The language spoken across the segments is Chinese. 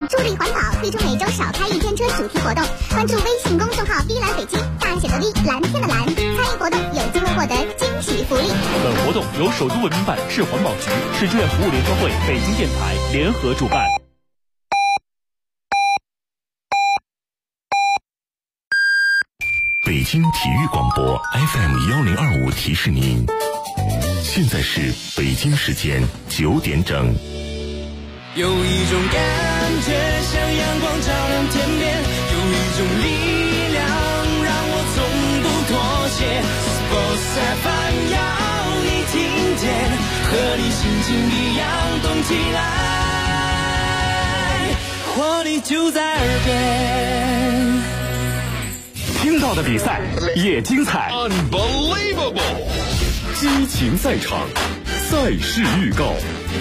助力环保，推出每周少开一天车主题活动。关注微信公众号 V 蓝北京，大写的 V， 蓝天的蓝，参与活动有机会获得惊喜福利。 本活动由首都文明办、市环保局、市志愿服务联合会、北京电台联合主办。 北京体育广播 FM1025提示您，现在是北京时间9点整。 有一种感觉像阳光照亮天边，有一种力量让我从不妥协。Sports FM 要你听见，和你心情一样动起来，活力就在耳边。 听到的比赛也精彩 Unbelievable！ 激情赛场，赛事预告。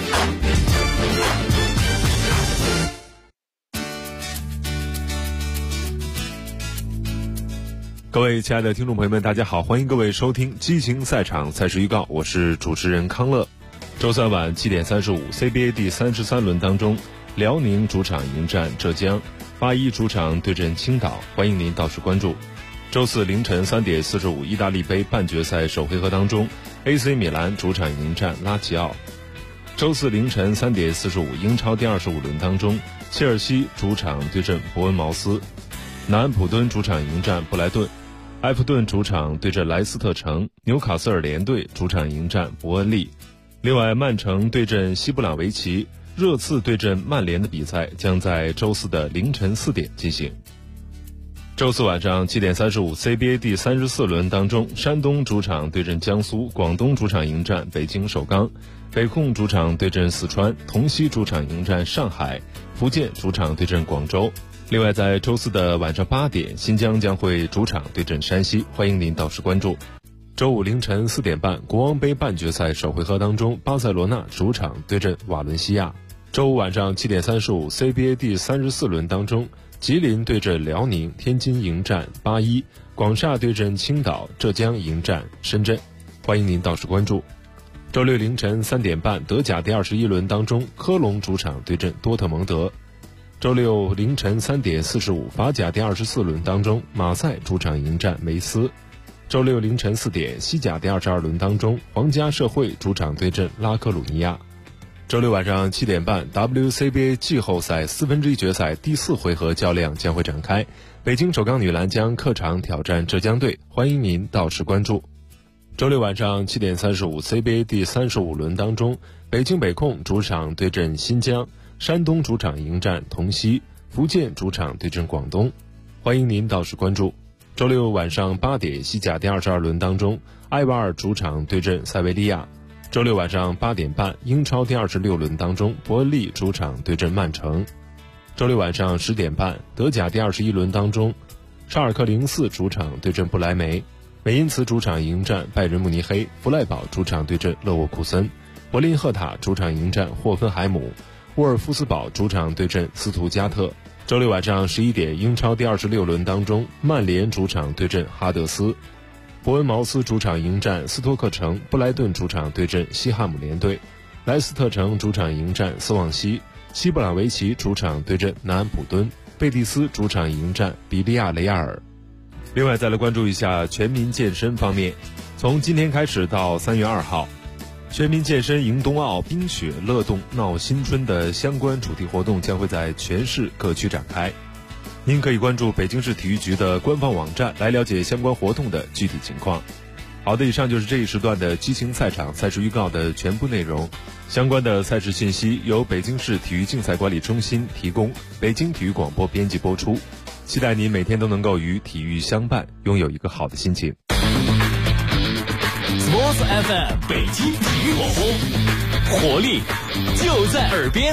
各位亲爱的听众朋友们，大家好，欢迎各位收听激情赛场赛事预告，我是主持人康乐。周三晚7点35 CBA 第33轮当中，辽宁主场迎战浙江，81主场对阵青岛，欢迎您到时关注。周四凌晨3点45意大利杯半决赛首回合当中， AC 米兰主场迎战拉齐奥。周四凌晨3点45英超第25轮当中，切尔西主场对阵伯恩茅斯，南安普敦主场迎战布莱顿，埃弗顿主场对阵莱斯特城，纽卡斯尔联队主场迎战伯恩利。另外，曼城对阵西布朗维奇，热刺对阵曼联的比赛将在周四的凌晨4点进行。周四晚上7点35 CBA 第34轮当中，山东主场对阵江苏，广东主场迎战北京首钢，北控主场对阵四川，同曦主场迎战上海，福建主场对阵广州。另外，在周四的晚上8点，新疆将会主场对阵山西，欢迎您到时关注。周五凌晨4点半，国王杯半决赛首回合当中，巴塞罗那主场对阵瓦伦西亚。周五晚上7点35 CBA 第34轮当中，吉林对阵辽宁，天津迎战81，广厦对阵青岛，浙江迎战深圳，欢迎您到时关注。周六凌晨3点半，德甲第21轮当中，科隆主场对阵多特蒙德。周六凌晨3点45，法甲第24轮当中，马赛主场迎战梅斯。周六凌晨4点，西甲第22轮当中，皇家社会主场对阵拉科鲁尼亚。周六晚上7点半 ，WCBA 季后赛1/4决赛第4回合较量将会展开，北京首钢女篮将客场挑战浙江队，欢迎您到时关注。周六晚上7点35 CBA 第35轮当中，北京北控主场对阵新疆，山东主场迎战同曦，福建主场对阵广东，欢迎您到时关注。周六晚上8点，西甲第22轮当中，埃瓦尔主场对阵塞维利亚。周六晚上8点半，英超第26轮当中，伯恩利主场对阵曼城。周六晚上10点半，德甲第21轮当中，沙尔克04主场对阵不莱梅，美因茨主场迎战拜仁慕尼黑，弗赖堡主场对阵勒沃库森，柏林赫塔主场迎战霍芬海姆，沃尔夫斯堡主场对阵斯图加特。周六晚上11点，英超第26轮当中，曼联主场对阵哈德斯，伯恩茅斯主场迎战斯托克城，布莱顿主场对阵西汉姆联队，莱斯特城主场迎战斯旺西，西布朗维奇主场对阵南安普敦，贝蒂斯主场迎战比利亚雷亚尔。另外再来关注一下全民健身方面，从今天开始到3月2号，全民健身迎冬奥，冰雪乐动闹新春的相关主题活动将会在全市各区展开。您可以关注北京市体育局的官方网站来了解相关活动的具体情况。好的，以上就是这一时段的激情赛场赛事预告的全部内容。相关的赛事信息由北京市体育竞赛管理中心提供，北京体育广播编辑播出。期待您每天都能够与体育相伴，拥有一个好的心情。 Sports FM 北京体育广播，活力就在耳边。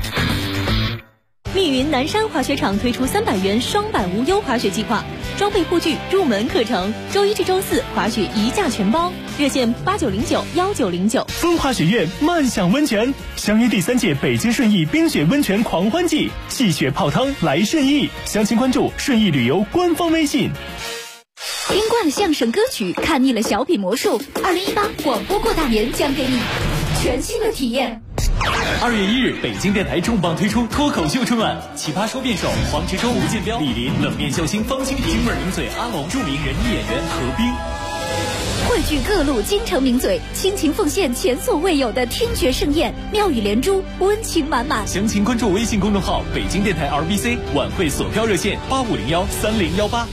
密云南山滑雪场推出300元双板无忧滑雪计划，装备护具、入门课程，周一至周四滑雪一价全包，热线89091909。 风华雪苑慢享温泉，相约第3届北京顺义冰雪温泉狂欢季，戏雪泡汤来顺义，详情关注顺义旅游官方微信。 听惯了相声歌曲，看腻了小品魔术，2018广播过大年将给你全新的体验。 2月1日，北京电台重磅推出脱口秀春晚，奇葩说辩手黄执中、吴建彪、李林，冷面笑星方清平，京味名嘴阿龙，著名人艺演员何冰。 汇聚各路京城名嘴，倾情奉献前所未有的听觉盛宴，妙语连珠，温情满满。 详情关注微信公众号北京电台 RBC， 晚会索票热线85013018。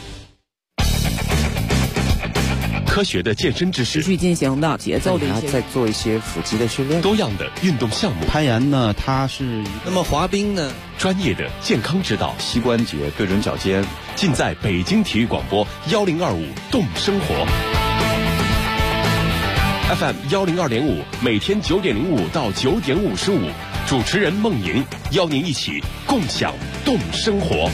科学的健身知识， 持续进行的节奏的一些， 再做一些腹肌的训练， 多样的运动项目。 攀岩呢，它是那么滑冰呢， 专业的健康指导， 膝关节对准脚尖， 尽在北京体育广播1025动生活。FM 102.5，每天9点05到9点55，主持人孟莹邀您一起共享动生活。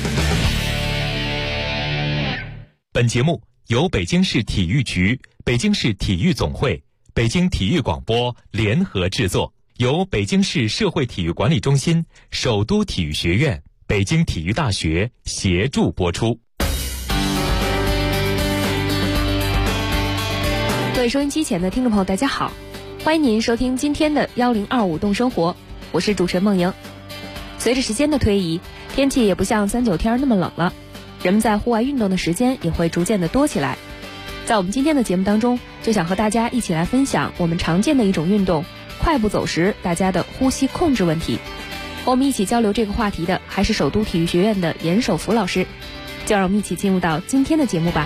本节目由北京市体育局、北京市体育总会、北京体育广播联合制作，由北京市社会体育管理中心、首都体育学院、北京体育大学协助播出。 各位收音机前的听众朋友，大家好，欢迎您收听今天的1025动生活，我是主持人孟莹。随着时间的推移，天气也不像39天那么冷了，人们在户外运动的时间也会逐渐的多起来。在我们今天的节目当中，就想和大家一起来分享我们常见的一种运动——快步走时大家的呼吸控制问题。和我们一起交流这个话题的还是首都体育学院的严守福老师，就让我们一起进入到今天的节目吧。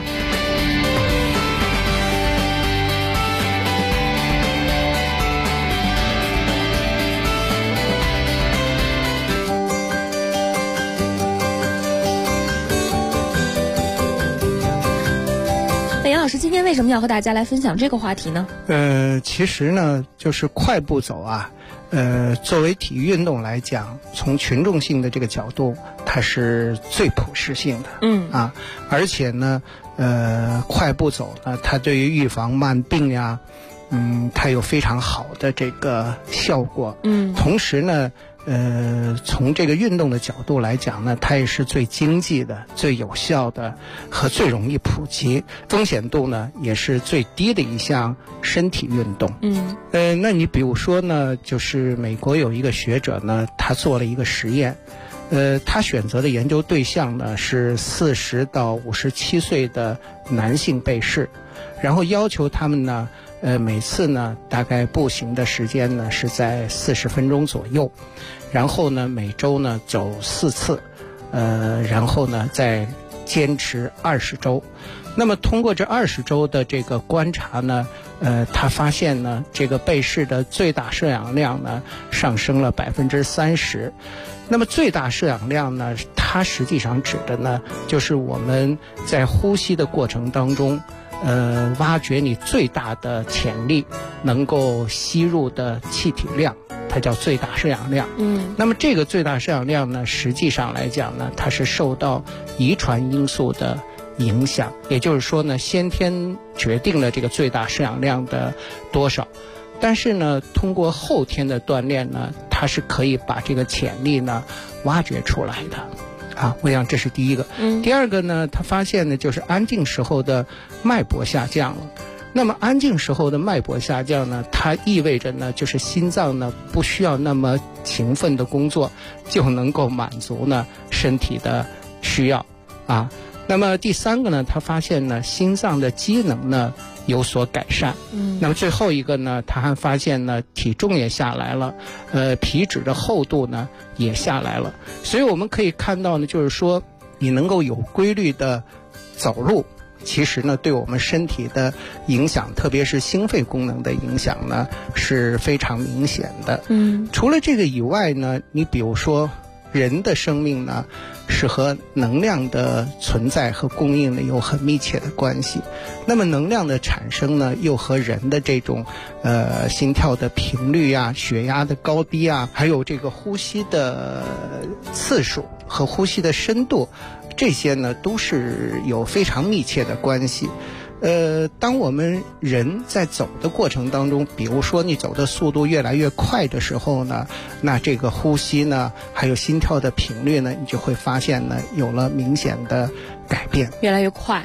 严老师，今天为什么要和大家来分享这个话题呢？ 其实呢，就是快步走啊，作为体育运动来讲，从群众性的这个角度，它是最普适性的。而且呢，快步走呢，它对于预防慢病呀，它有非常好的这个效果。同时呢，从这个运动的角度来讲呢，它也是最经济的、最有效的和最容易普及，风险度呢也是最低的一项身体运动。那你比如说呢，就是美国有一个学者呢，他做了一个实验，他选择的研究对象呢是40到57岁的男性被试，然后要求他们呢，每次呢大概步行的时间呢是在40分钟左右，然后呢每周呢走4次，然后呢再坚持20周。那么通过这20周的这个观察呢，他发现呢，这个被试的最大摄氧量呢上升了30%。那么最大摄氧量呢，它实际上指的呢，就是我们在呼吸的过程当中，挖掘你最大的潜力能够吸入的气体量，它叫最大摄氧量。那么这个最大摄氧量呢，实际上来讲呢，它是受到遗传因素的影响，也就是说呢，先天决定了这个最大摄氧量的多少，但是呢，通过后天的锻炼呢，它是可以把这个潜力呢挖掘出来的。我想这是第一个。第二个呢，他发现呢，就是安静时候的脉搏下降了。那么安静时候的脉搏下降呢，它意味着呢，就是心脏呢不需要那么勤奋的工作，就能够满足呢身体的需要啊。那么第三个呢，他发现呢，心脏的机能呢有所改善。那么最后一个呢，他还发现呢，体重也下来了，皮脂的厚度呢也下来了。所以我们可以看到呢，就是说你能够有规律的走路，其实呢对我们身体的影响，特别是心肺功能的影响呢是非常明显的。除了这个以外呢，你比如说人的生命呢是和能量的存在和供应呢有很密切的关系。那么能量的产生呢，又和人的这种心跳的频率啊、血压的高低啊，还有这个呼吸的次数和呼吸的深度，这些呢都是有非常密切的关系。当我们人在走的过程当中，比如说你走的速度越来越快的时候呢，那这个呼吸呢，还有心跳的频率呢，你就会发现呢有了明显的改变， 越来越快。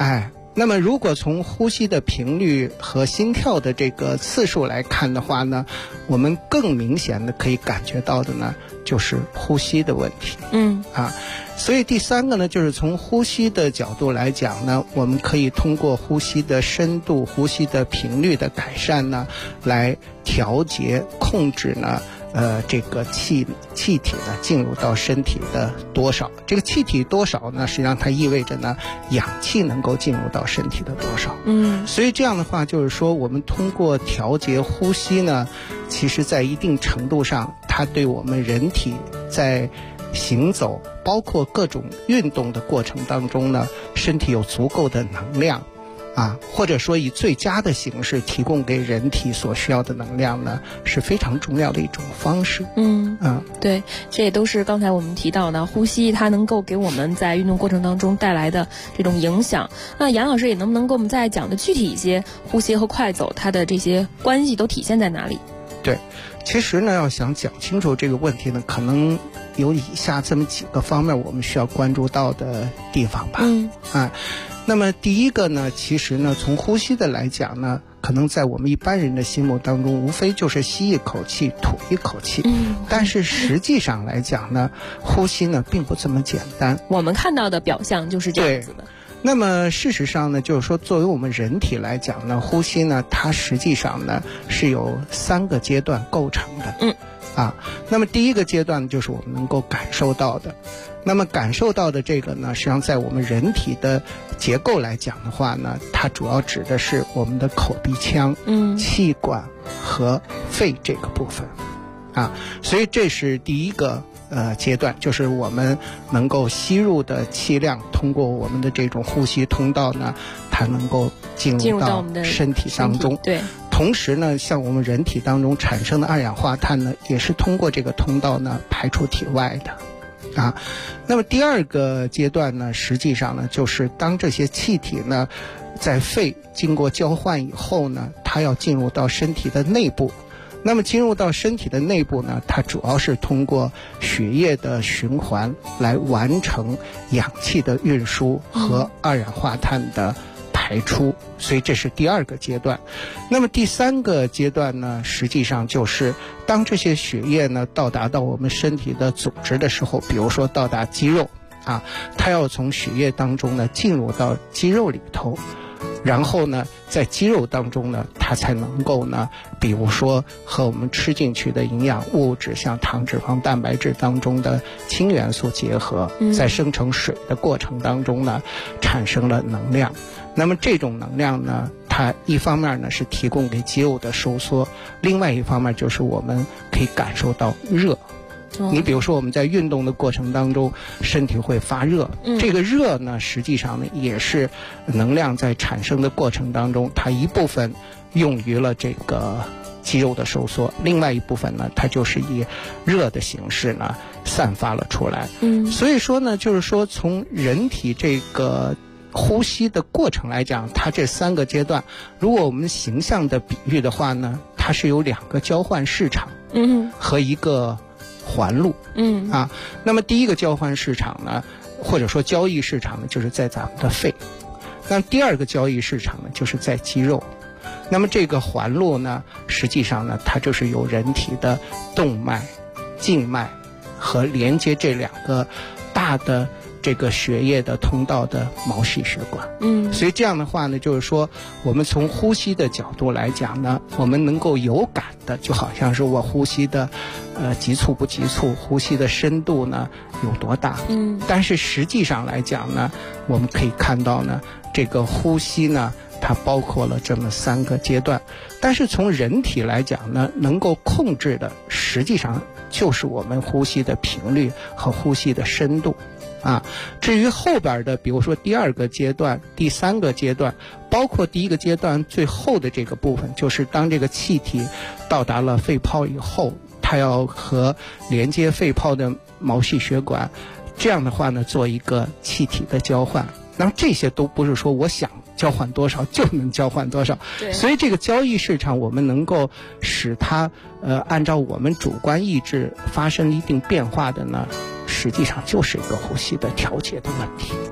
那么如果从呼吸的频率和心跳的这个次数来看的话呢，我们更明显的可以感觉到的呢，就是呼吸的问题。所以第三个呢，就是从呼吸的角度来讲呢，我们可以通过呼吸的深度、呼吸的频率的改善呢，来调节、控制呢这个气体呢进入到身体的多少。这个气体多少呢，实际上它意味着呢氧气能够进入到身体的多少。所以这样的话就是说，我们通过调节呼吸呢，其实在一定程度上它对我们人体在行走包括各种运动的过程当中呢，身体有足够的能量或者说以最佳的形式提供给人体所需要的能量呢，是非常重要的一种方式。 对，这也都是刚才我们提到的呼吸它能够给我们在运动过程当中带来的这种影响。那杨老师也能不能给我们再讲的具体一些，呼吸和快走它的这些关系都体现在哪里？ 对，其实呢要想讲清楚这个问题呢，可能有以下这么几个方面我们需要关注到的地方吧。那么第一个呢，其实呢从呼吸的来讲呢，可能在我们一般人的心目当中，无非就是吸一口气吐一口气。但是实际上来讲呢，呼吸呢并不这么简单。 我们看到的表象就是这样子的。 那么事实上呢，就是说作为我们人体来讲呢，呼吸呢它实际上呢是由3个阶段构成的。那么第一个阶段就是我们能够感受到的。那么感受到的这个呢，实际上在我们人体的结构来讲的话呢，它主要指的是我们的口鼻腔、气管和肺这个部分所以这是第一个阶段，就是我们能够吸入的气量通过我们的这种呼吸通道呢，它能够进入到身体当中。 对， 同时呢，像我们人体当中产生的二氧化碳呢，也是通过这个通道呢排出体外的那么第二个阶段呢，实际上呢，就是当这些气体呢在肺经过交换以后呢，它要进入到身体的内部。那么进入到身体的内部呢，它主要是通过血液的循环来完成氧气的运输和二氧化碳的排出，所以这是第二个阶段。那么第三个阶段呢，实际上就是当这些血液呢到达到我们身体的组织的时候，比如说到达肌肉它要从血液当中呢进入到肌肉里头，然后呢在肌肉当中呢，它才能够呢，比如说和我们吃进去的营养物质，像糖、脂肪、蛋白质当中的氢元素结合，在生成水的过程当中呢，产生了能量。那么这种能量呢，它一方面呢是提供给肌肉的收缩，另外一方面就是我们可以感受到热。你比如说我们在运动的过程当中，身体会发热，这个热呢实际上呢也是能量在产生的过程当中，它一部分用于了这个肌肉的收缩，另外一部分呢它就是以热的形式呢散发了出来。所以说呢，就是说从人体这个呼吸的过程来讲，它这3个阶段，如果我们形象的比喻的话呢，它是有2个交换市场和一个环路那么第一个交换市场呢，或者说交易市场呢，就是在咱们的肺。那第二个交易市场呢，就是在肌肉。那么这个环路呢，实际上呢，它就是由人体的动脉、静脉和连接这2个大的这个血液的通道的毛细血管。所以这样的话呢，就是说我们从呼吸的角度来讲呢，我们能够有感的，就好像是我呼吸的急促不急促，呼吸的深度呢有多大。但是实际上来讲呢，我们可以看到呢，这个呼吸呢它包括了这么3个阶段，但是从人体来讲呢，能够控制的实际上就是我们呼吸的频率和呼吸的深度至于后边的，比如说第2个阶段、第3个阶段，包括第1个阶段最后的这个部分，就是当这个气体到达了肺泡以后，它要和连接肺泡的毛细血管，这样的话呢，做一个气体的交换。那么这些都不是说我想交换多少就能交换多少，所以这个交易市场我们能够使它按照我们主观意志发生一定变化的呢，实际上就是一个呼吸的调节的问题。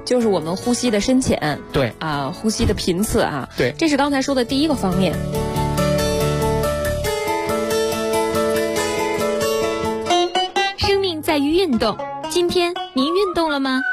就是我们呼吸的深浅， 对啊，呼吸的频次啊， 对， 这是刚才说的第一个方面。 生命在于运动，今天您运动了吗？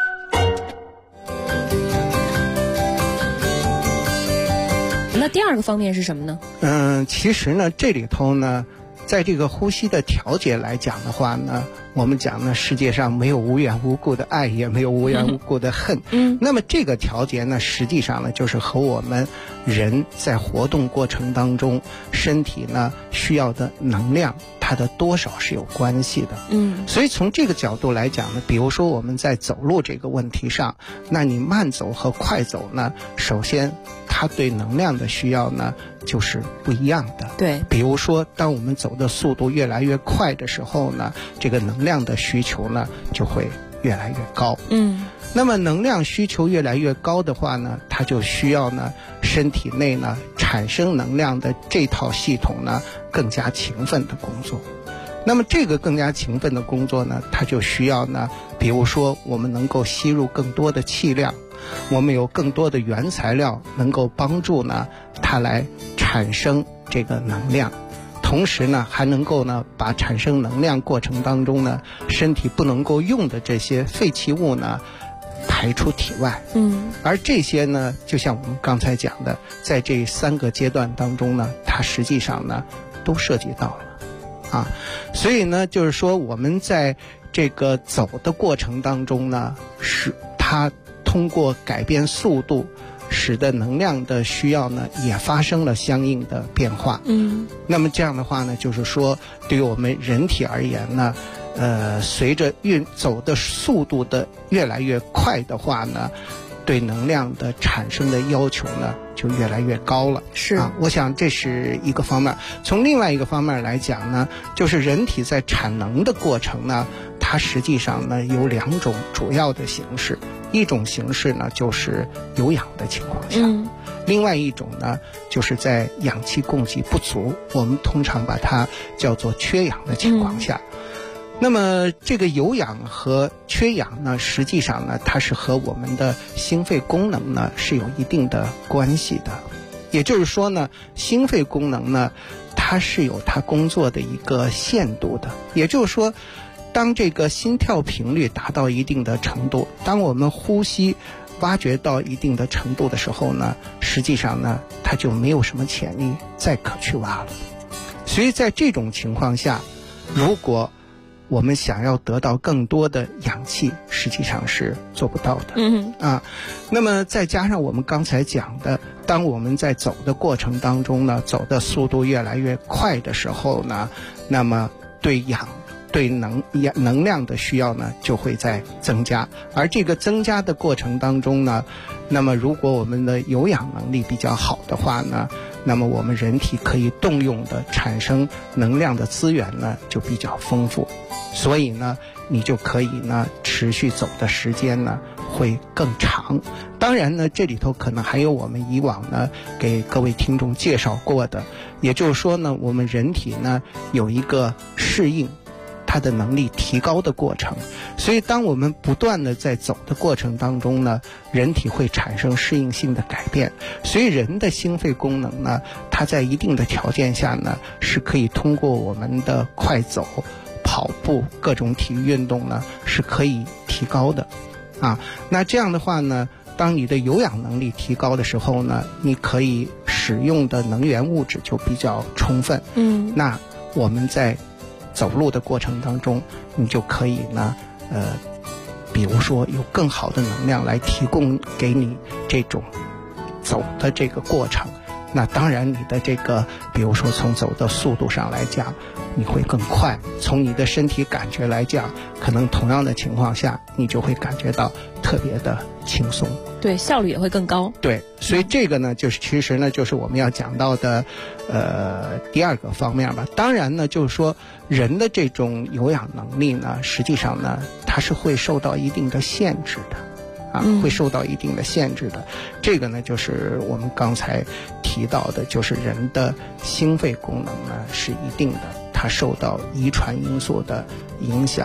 那第二个方面是什么呢？ 其实呢，这里头呢，在这个呼吸的调节来讲的话呢，我们讲呢，世界上没有无缘无故的爱，也没有无缘无故的恨。那么这个调节呢，实际上呢，就是和我们人在活动过程当中，身体呢需要的能量，它的多少是有关系的。所以从这个角度来讲呢，比如说我们在走路这个问题上，那你慢走和快走呢，首先它对能量的需要呢就是不一样的。 对， 比如说当我们走的速度越来越快的时候呢，这个能量的需求呢就会越来越高。那么能量需求越来越高的话呢，它就需要呢身体内呢产生能量的这套系统呢更加勤奋的工作。那么这个更加勤奋的工作呢，它就需要呢，比如说我们能够吸入更多的气量，我们有更多的原材料能够帮助呢它来产生这个能量，同时呢还能够呢把产生能量过程当中呢身体不能够用的这些废弃物呢排出体外。而这些呢，就像我们刚才讲的，在这3个阶段当中呢，它实际上呢都涉及到了啊。所以呢，就是说我们在这个走的过程当中呢，是它通过改变速度，使得能量的需要呢也发生了相应的变化。那么这样的话呢，就是说对于我们人体而言呢，随着走的速度的越来越快的话呢，对能量的产生的要求呢就越来越高了。 是啊，我想这是一个方面。从另外一个方面来讲呢，就是人体在产能的过程呢，它实际上呢有2种主要的形式。一种形式呢就是有氧的情况下，另外一种呢就是在氧气供给不足，我们通常把它叫做缺氧的情况下。那么这个有氧和缺氧呢，实际上呢它是和我们的心肺功能呢是有一定的关系的。也就是说呢，心肺功能呢它是有它工作的一个限度的。也就是说，当这个心跳频率达到一定的程度，当我们呼吸挖掘到一定的程度的时候呢，实际上呢它就没有什么潜力再可去挖了。所以在这种情况下，如果我们想要得到更多的氧气，实际上是做不到的。那么再加上我们刚才讲的，当我们在走的过程当中呢，走的速度越来越快的时候呢，那么对能量的需要呢就会在增加。而这个增加的过程当中呢，那么如果我们的有氧能力比较好的话呢，那么我们人体可以动用的产生能量的资源呢就比较丰富，所以呢你就可以呢持续走的时间呢会更长。当然呢，这里头可能还有我们以往呢给各位听众介绍过的，也就是说呢，我们人体呢有一个适应它的能力提高的过程。所以当我们不断的在走的过程当中呢，人体会产生适应性的改变。所以人的心肺功能呢，它在一定的条件下呢，是可以通过我们的快走、跑步各种体育运动呢是可以提高的啊。那这样的话呢，当你的有氧能力提高的时候呢，你可以使用的能源物质就比较充分。那我们在走路的过程当中，你就可以呢比如说有更好的能量来提供给你这种走的这个过程。那当然你的这个比如说从走的速度上来讲你会更快，从你的身体感觉来讲，可能同样的情况下你就会感觉到特别的轻松， 对，效率也会更高。 对，所以这个呢就是其实呢就是我们要讲到的第二个方面吧。当然呢就是说人的这种有氧能力呢，实际上呢它是会受到一定的限制的会受到一定的限制的。这个呢就是我们刚才提到的，就是人的心肺功能呢是一定的，它受到遗传因素的影响。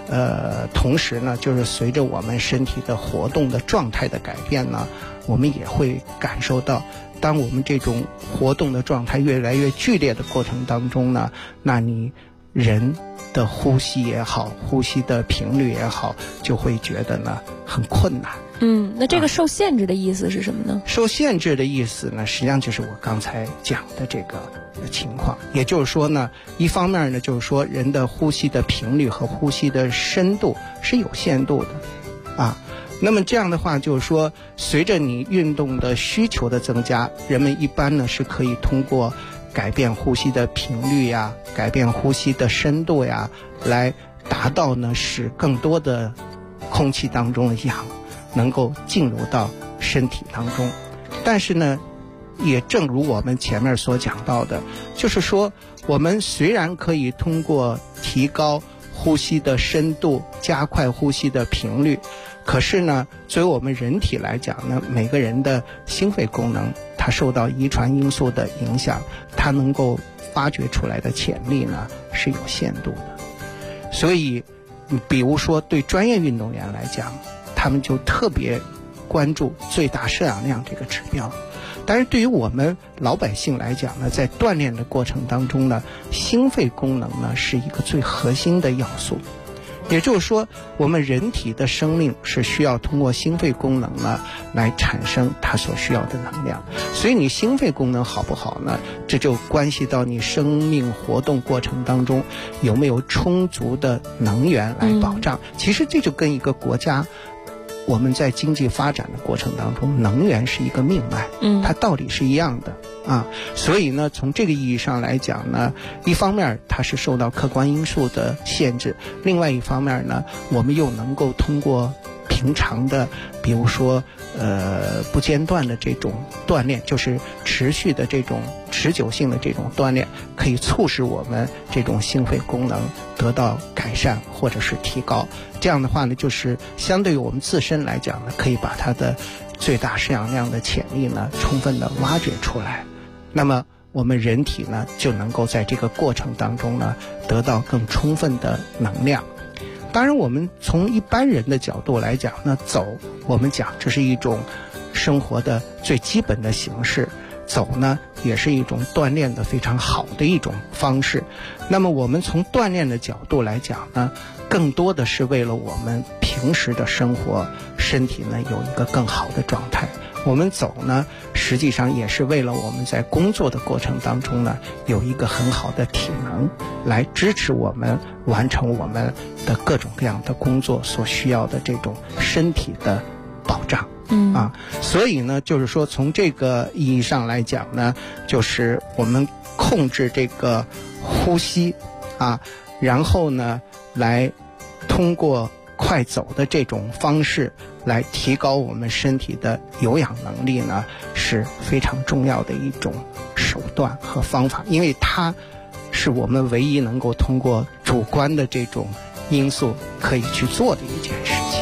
同时呢，就是随着我们身体的活动的状态的改变呢，我们也会感受到，当我们这种活动的状态越来越剧烈的过程当中呢，那你人的呼吸也好，呼吸的频率也好，就会觉得呢很困难。 那这个受限制的意思是什么呢？ 受限制的意思呢，实际上就是我刚才讲的这个情况。也就是说呢，一方面呢，就是说人的呼吸的频率和呼吸的深度是有限度的啊。那么这样的话，就是说随着你运动的需求的增加，人们一般呢是可以通过改变呼吸的频率呀，改变呼吸的深度呀，来达到呢使更多的空气当中的氧能够进入到身体当中。但是呢，也正如我们前面所讲到的，就是说我们虽然可以通过提高呼吸的深度，加快呼吸的频率，可是呢，作为我们人体来讲呢，每个人的心肺功能它受到遗传因素的影响，它能够发掘出来的潜力呢是有限度的。所以比如说对专业运动员来讲，他们就特别关注最大摄氧量这个指标。但是对于我们老百姓来讲呢，在锻炼的过程当中呢，心肺功能呢是一个最核心的要素。也就是说，我们人体的生命是需要通过心肺功能呢来产生它所需要的能量。所以你心肺功能好不好呢，这就关系到你生命活动过程当中有没有充足的能源来保障。其实这就跟一个国家我们在经济发展的过程当中，能源是一个命脉，它道理是一样的啊。所以呢，从这个意义上来讲呢，一方面它是受到客观因素的限制，另外一方面呢，我们又能够通过平常的，比如说不间断的这种锻炼，就是持续的这种持久性的这种锻炼，可以促使我们这种心肺功能得到改善或者是提高。这样的话呢，就是相对于我们自身来讲呢，可以把它的最大摄氧量的潜力呢充分的挖掘出来。那么我们人体呢就能够在这个过程当中呢得到更充分的能量。当然我们从一般人的角度来讲呢，走我们讲这是一种生活的最基本的形式，走呢也是一种锻炼的非常好的一种方式。那么我们从锻炼的角度来讲呢，更多的是为了我们平时的生活身体呢有一个更好的状态。我们走呢实际上也是为了我们在工作的过程当中呢有一个很好的体能来支持我们完成我们的各种各样的工作所需要的这种身体的保障。所以呢就是说从这个意义上来讲呢，就是我们控制这个呼吸啊，然后呢来通过快走的这种方式来提高我们身体的有氧能力呢，是非常重要的一种手段和方法，因为它是我们唯一能够通过主观的这种因素可以去做的一件事情。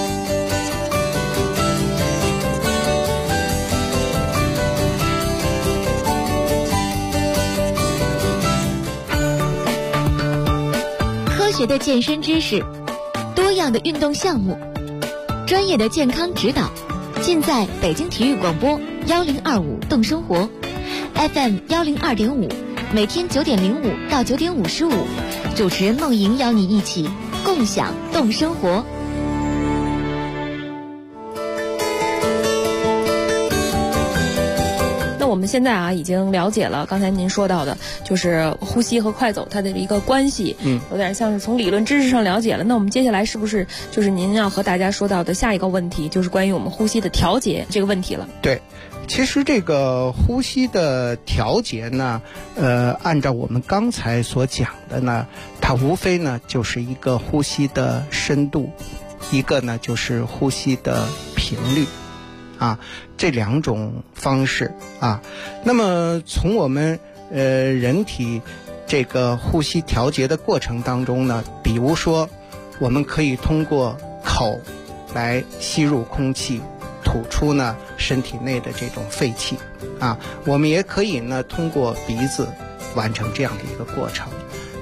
科学的健身知识，多样的运动项目，专业的健康指导，尽在北京体育广播1025动生活 FM 102.5，每天9点05到9点55，主持人梦莹邀你一起共享动生活。 我们现在已经了解了刚才您说到的，就是呼吸和快走它的一个关系，有点像是从理论知识上了解了。那我们接下来是不是就是您要和大家说到的下一个问题，就是关于我们呼吸的调节这个问题了？ 对，其实这个呼吸的调节呢，按照我们刚才所讲的呢，它无非呢就是一个呼吸的深度，一个呢就是呼吸的频率。这两种方式那么从我们人体这个呼吸调节的过程当中呢，比如说我们可以通过口来吸入空气，吐出呢身体内的这种废气我们也可以呢通过鼻子完成这样的一个过程。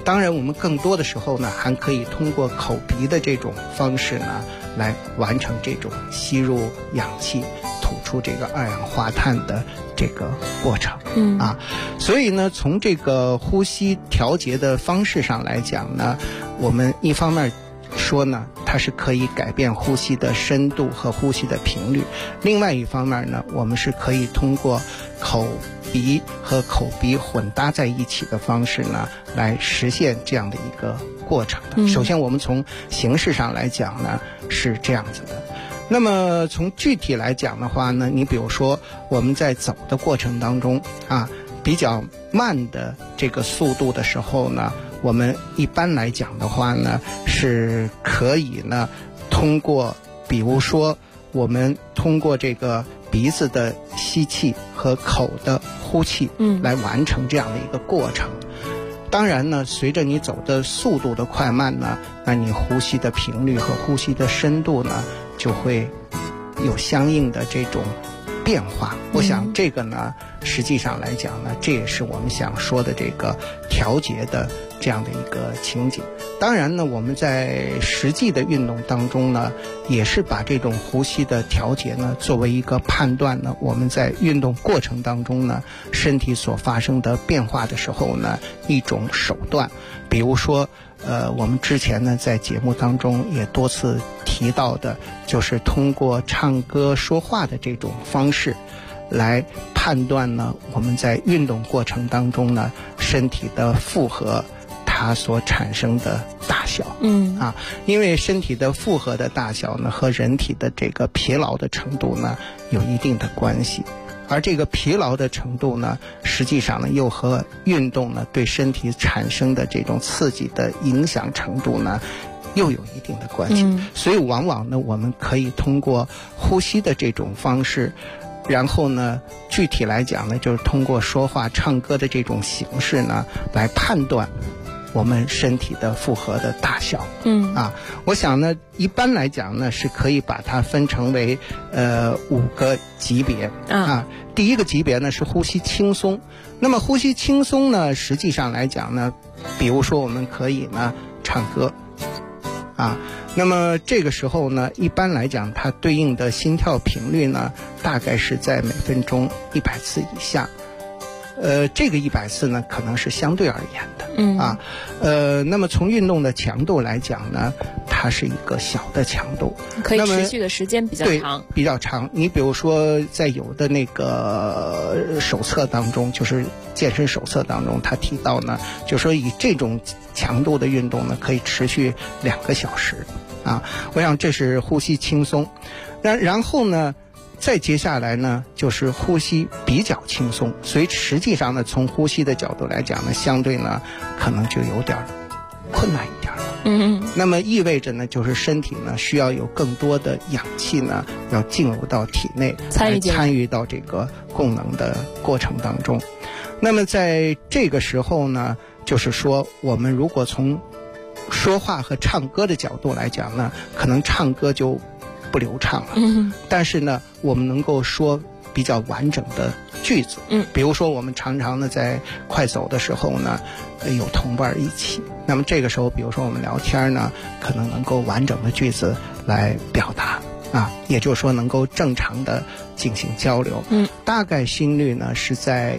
当然我们更多的时候呢，还可以通过口鼻的这种方式呢，来完成这种吸入氧气、吐出这个二氧化碳的这个过程。所以呢，从这个呼吸调节的方式上来讲呢，我们一方面说呢，它是可以改变呼吸的深度和呼吸的频率；另外一方面呢，我们是可以通过口鼻和口鼻混搭在一起的方式呢，来实现这样的一个过程的。首先，我们从形式上来讲呢，是这样子的。那么从具体来讲的话呢，你比如说我们在走的过程当中比较慢的这个速度的时候呢，我们一般来讲的话呢，是可以呢通过比如说我们通过这个鼻子的吸气和口的呼气来完成这样的一个过程。当然呢，随着你走的速度的快慢呢，那你呼吸的频率和呼吸的深度呢就会有相应的这种变化。我想这个呢，实际上来讲呢，这也是我们想说的这个调节的这样的一个情景。当然呢，我们在实际的运动当中呢，也是把这种呼吸的调节呢，作为一个判断呢，我们在运动过程当中呢，身体所发生的变化的时候呢，一种手段。比如说我们之前呢在节目当中也多次提到的，就是通过唱歌说话的这种方式来判断呢，我们在运动过程当中呢，身体的负荷它所产生的大小。因为身体的负荷的大小呢，和人体的这个疲劳的程度呢有一定的关系。而这个疲劳的程度呢，实际上呢又和运动呢对身体产生的这种刺激的影响程度呢又有一定的关系。所以往往呢，我们可以通过呼吸的这种方式，然后呢具体来讲呢，就是通过说话唱歌的这种形式呢，来判断我们身体的负荷的大小。我想呢，一般来讲呢，是可以把它分成为5个级别。第一个级别呢是呼吸轻松。那么呼吸轻松呢，实际上来讲呢，比如说我们可以呢唱歌那么这个时候呢，一般来讲它对应的心跳频率呢，大概是在每分钟100次以下。这个100次呢，可能是相对而言的。那么从运动的强度来讲呢，它是一个小的强度， 可以持续的时间比较长。 对，比较长。你比如说，在有的那个手册当中，就是健身手册当中，他提到呢，就说以这种强度的运动呢，可以持续2个小时。我想这是呼吸轻松。然后呢，再接下来呢，就是呼吸比较轻松，所以实际上呢，从呼吸的角度来讲呢，相对呢，可能就有点困难一点了。那么意味着呢，就是身体呢需要有更多的氧气呢，要进入到体内，参与到这个供能的过程当中。那么在这个时候呢，就是说我们如果从说话和唱歌的角度来讲呢，可能唱歌就不流畅了。但是呢，我们能够说比较完整的句子。比如说我们常常呢在快走的时候呢，有同伴一起，那么这个时候比如说我们聊天呢，可能能够完整的句子来表达也就是说能够正常的进行交流。大概心率呢是在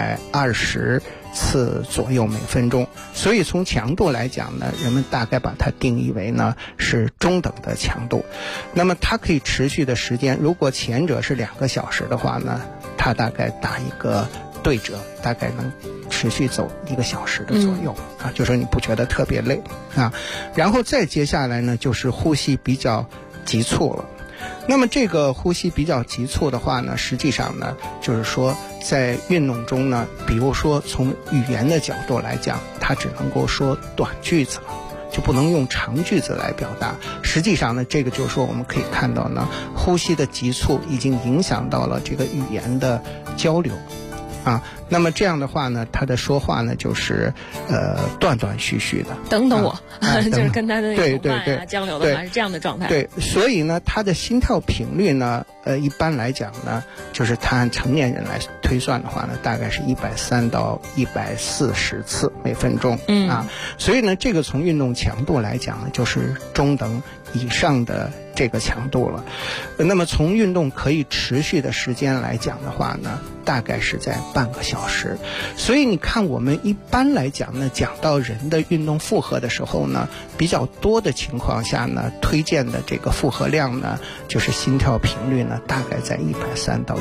120次左右每分钟，所以从强度来讲呢，人们大概把它定义为呢是中等的强度。那么它可以持续的时间，如果前者是2个小时的话呢，它大概打一个对折，大概能持续走1个小时的左右就说你不觉得特别累然后再接下来呢，就是呼吸比较急促了。那么这个呼吸比较急促的话呢，实际上呢，就是说在运动中呢，比如说从语言的角度来讲，它只能够说短句子了，就不能用长句子来表达。实际上呢，这个就是说我们可以看到呢，呼吸的急促已经影响到了这个语言的交流啊，那么这样的话呢，他的说话呢就是断断续续的。 等等我，就是跟他的对交流的话是这样的状态。 对，所以呢，他的心跳频率呢，一般来讲呢，就是他按成年人来推算的话呢，大概是130到140次每分钟。所以呢，这个从运动强度来讲呢，就是中等以上的这个强度了。那么从运动可以持续的时间来讲的话呢，大概是在半个小时。所以你看，我们一般来讲呢，讲到人的运动负荷的时候呢，比较多的情况下呢，推荐的这个负荷量呢，就是心跳频率呢，大概在130到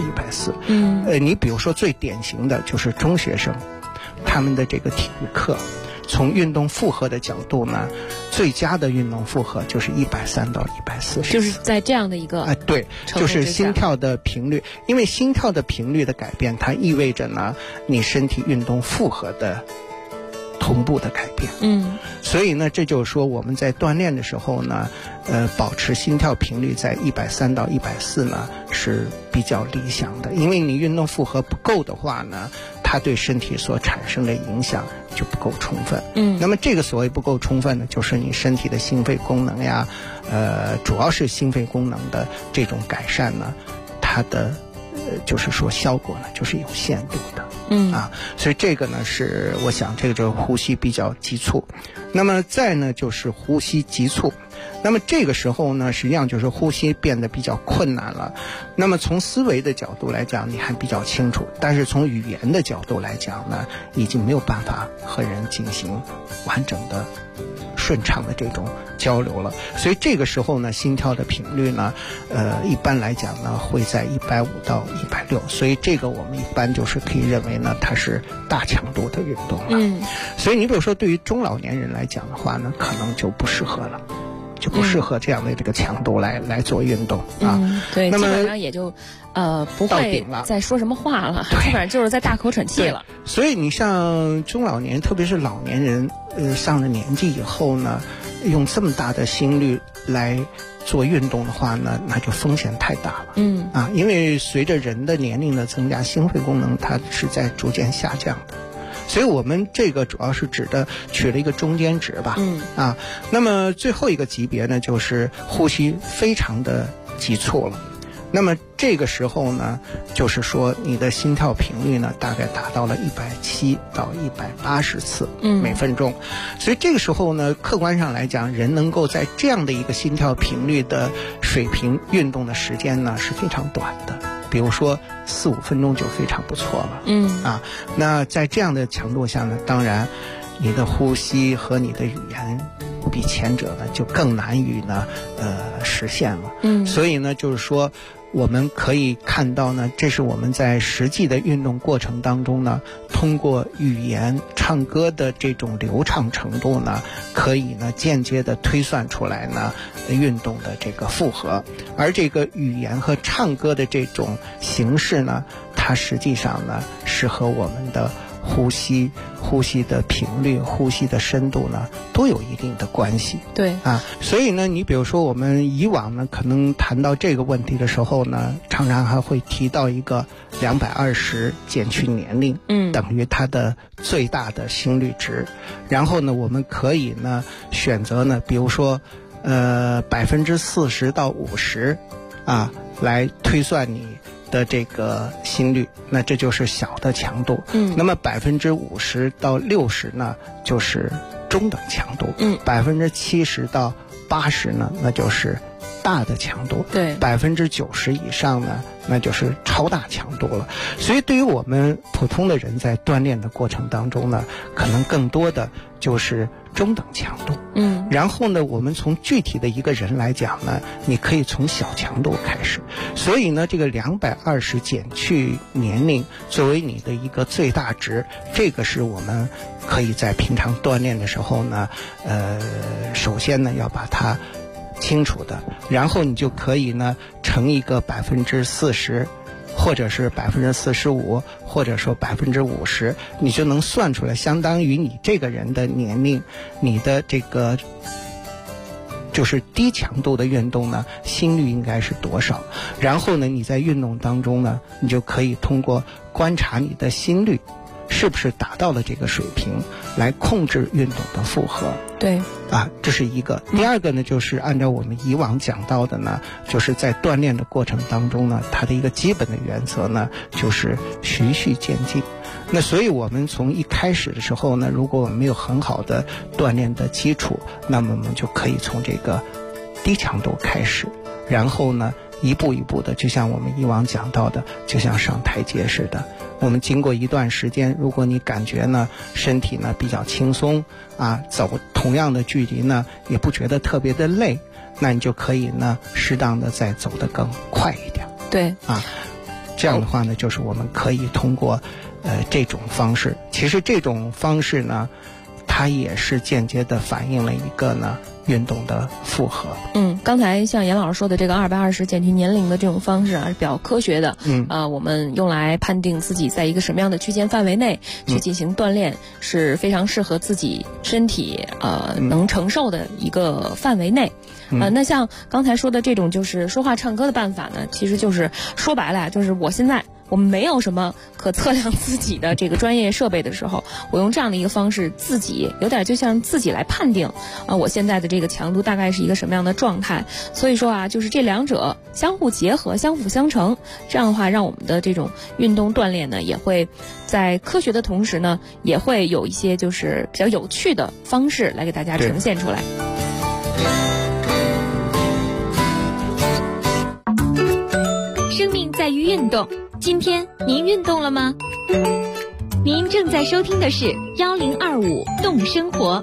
140。你比如说最典型的就是中学生，他们的这个体育课，从运动负荷的角度呢，最佳的运动负荷就是130到140， 就是在这样的一个对，就是心跳的频率。因为心跳的频率的改变，它意味着呢，你身体运动负荷的同步的改变。所以呢，这就是说我们在锻炼的时候呢，保持心跳频率在130到140呢是比较理想的。因为你运动负荷不够的话呢，它对身体所产生的影响就不够充分。那么这个所谓不够充分呢，就是你身体的心肺功能呀，主要是心肺功能的这种改善呢，它的就是说效果呢就是有限度的。所以这个呢是我想这个就是呼吸比较急促。那么再呢就是呼吸急促，那么这个时候呢实际上就是呼吸变得比较困难了。那么从思维的角度来讲你还比较清楚，但是从语言的角度来讲呢，已经没有办法和人进行完整的顺畅的这种交流了。所以这个时候呢，心跳的频率呢，一般来讲呢会在150到160，所以这个我们一般就是可以认为呢，它是大强度的运动了。所以你比如说对于中老年人来讲的话呢，可能就不适合了。就不适合这样的这个强度来做运动对， 那么基本上也就不会再说什么话了，基本上就是在大口喘气了。 所以你像中老年，特别是老年人，上了年纪以后呢，用这么大的心率来做运动的话呢，那就风险太大了。因为随着人的年龄的增加，心肺功能它是在逐渐下降的。所以我们这个主要是取了一个中间值吧。那么最后一个级别呢，就是呼吸非常的急促了。那么这个时候呢，就是说你的心跳频率呢，大概达到了170到180次每分钟。所以这个时候呢，客观上来讲，人能够在这样的一个心跳频率的水平运动的时间呢，是非常短的。比如说4-5分钟就非常不错了。那在这样的强度下呢，当然你的呼吸和你的语言比前者呢就更难于呢实现了。所以呢就是说我们可以看到呢，这是我们在实际的运动过程当中呢，通过语言唱歌的这种流畅程度呢，可以呢间接的推算出来呢运动的这个负荷。而这个语言和唱歌的这种形式呢，它实际上呢是和我们的呼吸的频率、呼吸的深度呢，都有一定的关系。所以呢，你比如说我们以往呢，可能谈到这个问题的时候呢，常常还会提到一个220减去年龄，等于它的最大的心率值。然后呢，我们可以呢选择呢，比如说40%到50%来推算你的这个心率，那这就是小的强度。那么50%到60%呢，就是中等强度。70%到80%呢，那就是大的强度。90%以上呢，那就是超大强度了。所以对于我们普通的人在锻炼的过程当中呢，可能更多的就是中等强度。然后呢，我们从具体的一个人来讲呢，你可以从小强度开始。所以呢，这个220减去年龄作为你的一个最大值，这个是我们可以在平常锻炼的时候呢，首先呢要把它清楚的，然后你就可以呢乘一个40%，或者是45%，或者说50%，你就能算出来，相当于你这个人的年龄，你的这个就是低强度的运动呢，心率应该是多少？然后呢，你在运动当中呢，你就可以通过观察你的心率是不是达到了这个水平，来控制运动的负荷。 对， 这是一个。第二个呢，就是按照我们以往讲到的呢，就是在锻炼的过程当中呢，它的一个基本的原则呢，就是循序渐进。那所以我们从一开始的时候呢，如果我们没有很好的锻炼的基础，那么我们就可以从这个低强度开始，然后呢一步一步的，就像我们以往讲到的，就像上台阶似的。我们经过一段时间，如果你感觉呢身体呢比较轻松走同样的距离呢也不觉得特别的累，那你就可以呢适当的再走得更快一点。 对这样的话呢，就是我们可以通过这种方式，其实这种方式呢，它也是间接的反映了一个呢运动的负荷。 刚才像严老师说的这个220减去年龄的这种方式是比较科学的。我们用来判定自己在一个什么样的区间范围内去进行锻炼，是非常适合自己身体能承受的一个范围内。那像刚才说的这种就是说话唱歌的办法呢，其实就是说白了就是我们没有什么可测量自己的这个专业设备的时候，我用这样的一个方式，自己有点就像自己来判定我现在的这个强度大概是一个什么样的状态。所以说就是这两者相互结合，相辅相成，这样的话让我们的这种运动锻炼呢，也会在科学的同时呢，也会有一些就是比较有趣的方式来给大家呈现出来。 生命在于运动，今天您运动了吗？您正在收听的是1025动生活。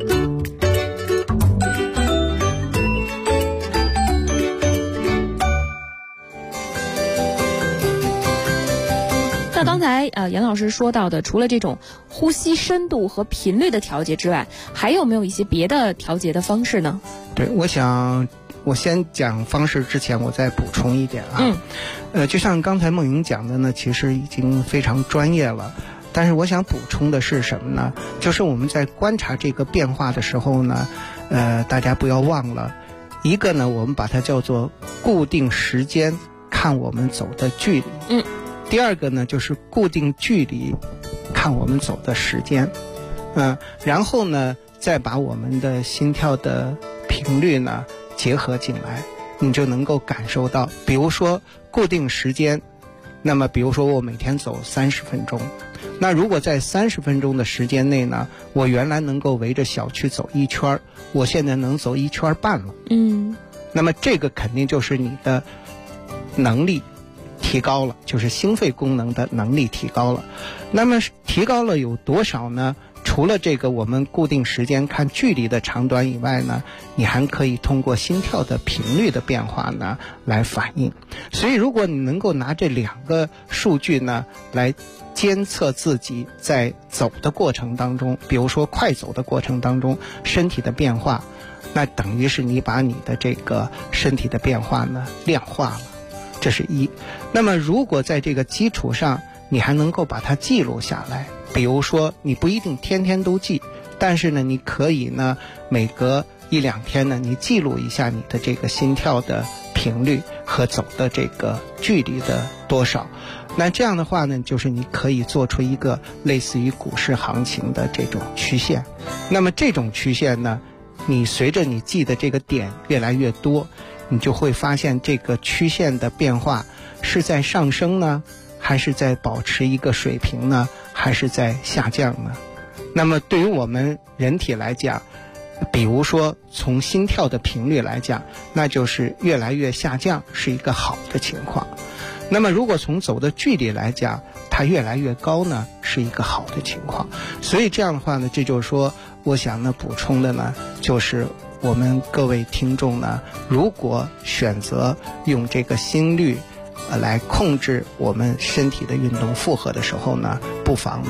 那刚才严老师说到的，除了这种呼吸深度和频率的调节之外，还有没有一些别的调节的方式呢？ 对，我想我先讲方式之前，我再补充一点就像刚才梦莹讲的呢，其实已经非常专业了。但是我想补充的是什么呢？就是我们在观察这个变化的时候呢，大家不要忘了，一个呢，我们把它叫做固定时间看我们走的距离。第二个呢，就是固定距离看我们走的时间。然后呢，再把我们的心跳的频率呢结合进来，你就能够感受到，比如说固定时间，那么比如说我每天走30分钟，那如果在30分钟的时间内呢，我原来能够围着小区走1圈，我现在能走1圈半了。那么这个肯定就是你的能力提高了，就是心肺功能的能力提高了。那么提高了有多少呢？除了这个我们固定时间看距离的长短以外呢，你还可以通过心跳的频率的变化呢来反映。所以如果你能够拿这2个数据呢来监测自己在走的过程当中，比如说快走的过程当中身体的变化，那等于是你把你的这个身体的变化呢量化了，这是一。那么如果在这个基础上你还能够把它记录下来，比如说你不一定天天都记，但是呢你可以呢每隔1-2天呢你记录一下你的这个心跳的频率和走的这个距离的多少。那这样的话呢，就是你可以做出一个类似于股市行情的这种曲线。那么这种曲线呢，你随着你记的这个点越来越多，你就会发现这个曲线的变化是在上升呢，还是在保持一个水平呢，还是在下降呢？那么对于我们人体来讲，比如说从心跳的频率来讲，那就是越来越下降，是一个好的情况。那么如果从走的距离来讲，它越来越高呢，是一个好的情况。所以这样的话呢，这就是说我想呢补充的呢，就是我们各位听众呢，如果选择用这个心率来控制我们身体的运动负荷的时候呢，不妨呢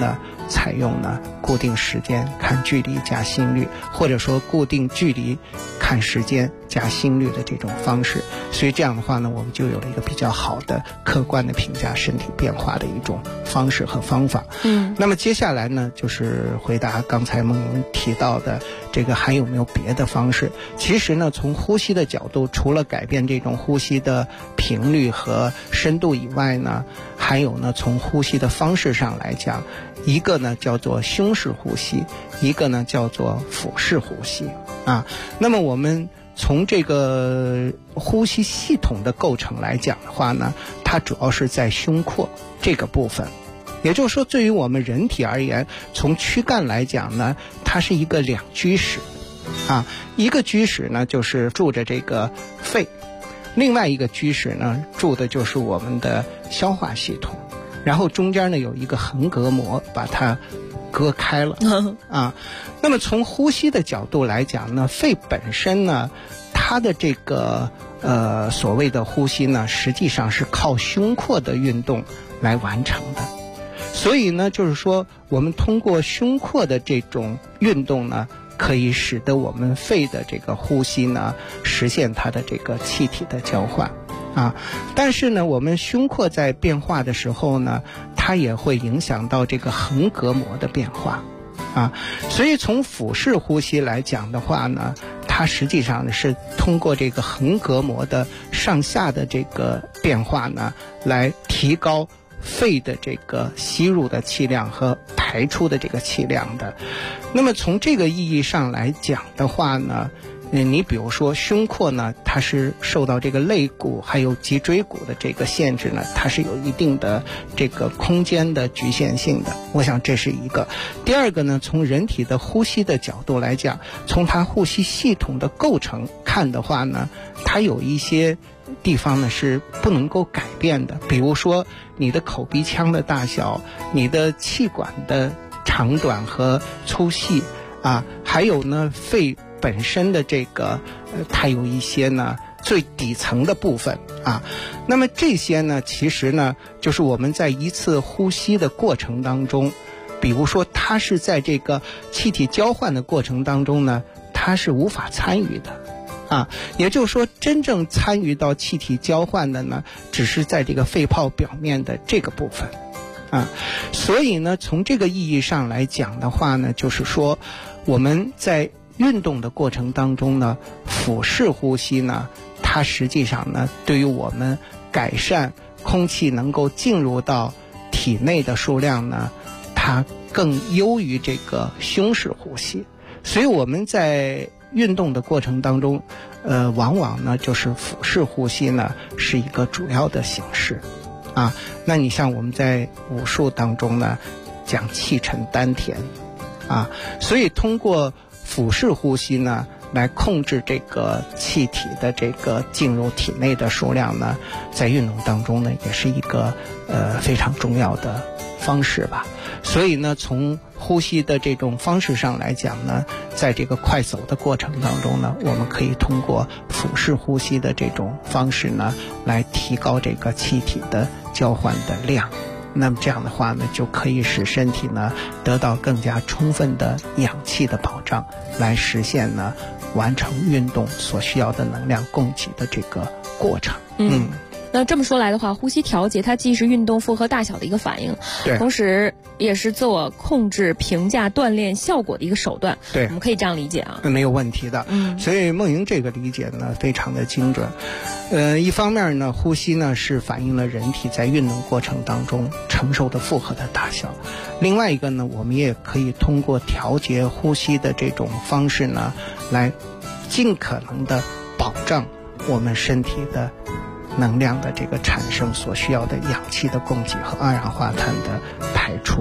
采用呢固定时间看距离加心率，或者说固定距离看时间加心率的这种方式。所以这样的话呢，我们就有了一个比较好的客观的评价身体变化的一种方式和方法。那么接下来呢，就是回答刚才梦莹提到的这个还有没有别的方式。其实呢，从呼吸的角度，除了改变这种呼吸的频率和深度以外呢，还有呢，从呼吸的方式上来讲，一个呢叫做胸式呼吸，一个呢叫做腹式呼吸啊。那么我们从这个呼吸系统的构成来讲的话呢，它主要是在胸廓这个部分。也就是说，对于我们人体而言，从躯干来讲呢，它是一个两居室啊。一个居室呢就是住着这个肺，另外一个居室呢住的就是我们的消化系统，然后中间呢有一个横膈膜把它割开了啊。那么从呼吸的角度来讲呢，肺本身呢，它的这个所谓的呼吸呢，实际上是靠胸廓的运动来完成的。所以呢，就是说我们通过胸廓的这种运动呢，可以使得我们肺的这个呼吸呢，实现它的这个气体的交换啊。但是呢，我们胸廓在变化的时候呢，它也会影响到这个横膈膜的变化啊。所以从腹式呼吸来讲的话呢，它实际上是通过这个横膈膜的上下的这个变化呢，来提高肺的这个吸入的气量和排出的这个气量的。那么从这个意义上来讲的话呢，你比如说胸廓呢，它是受到这个肋骨还有脊椎骨的这个限制呢，它是有一定的这个空间的局限性的。我想这是一个。第二个呢，从人体的呼吸的角度来讲，从它呼吸系统的构成看的话呢，它有一些地方呢是不能够改变的。比如说你的口鼻腔的大小，你的气管的长短和粗细啊，还有呢肺本身的这个它有一些呢最底层的部分啊。那么这些呢，其实呢就是我们在一次呼吸的过程当中，比如说它是在这个气体交换的过程当中呢，它是无法参与的啊。也就是说，真正参与到气体交换的呢，只是在这个肺泡表面的这个部分啊。所以呢，从这个意义上来讲的话呢，就是说我们在运动的过程当中呢，腹式呼吸呢，它实际上呢，对于我们改善空气能够进入到体内的数量呢，它更优于这个胸式呼吸。所以我们在运动的过程当中，往往呢就是腹式呼吸呢是一个主要的形式啊。那你像我们在武术当中呢，讲气沉丹田啊，所以通过腹式呼吸呢，来控制这个气体的这个进入体内的数量呢，在运动当中呢，也是一个非常重要的方式吧。所以呢，从呼吸的这种方式上来讲呢，在这个快走的过程当中呢，我们可以通过腹式呼吸的这种方式呢，来提高这个气体的交换的量。那么这样的话呢，就可以使身体呢得到更加充分的氧气的保障，来实现呢完成运动所需要的能量供给的这个过程。 那这么说来的话，呼吸调节它既是运动负荷大小的一个反应，对，同时也是自我控制、评价、锻炼效果的一个手段。对，我们可以这样理解啊， 没有问题的。所以梦莹这个理解呢，非常的精准。一方面呢，呼吸呢是反映了人体在运动过程当中承受的负荷的大小；另外一个呢，我们也可以通过调节呼吸的这种方式呢，来尽可能的保障我们身体的能量的这个产生所需要的氧气的供给和二氧化碳的排出。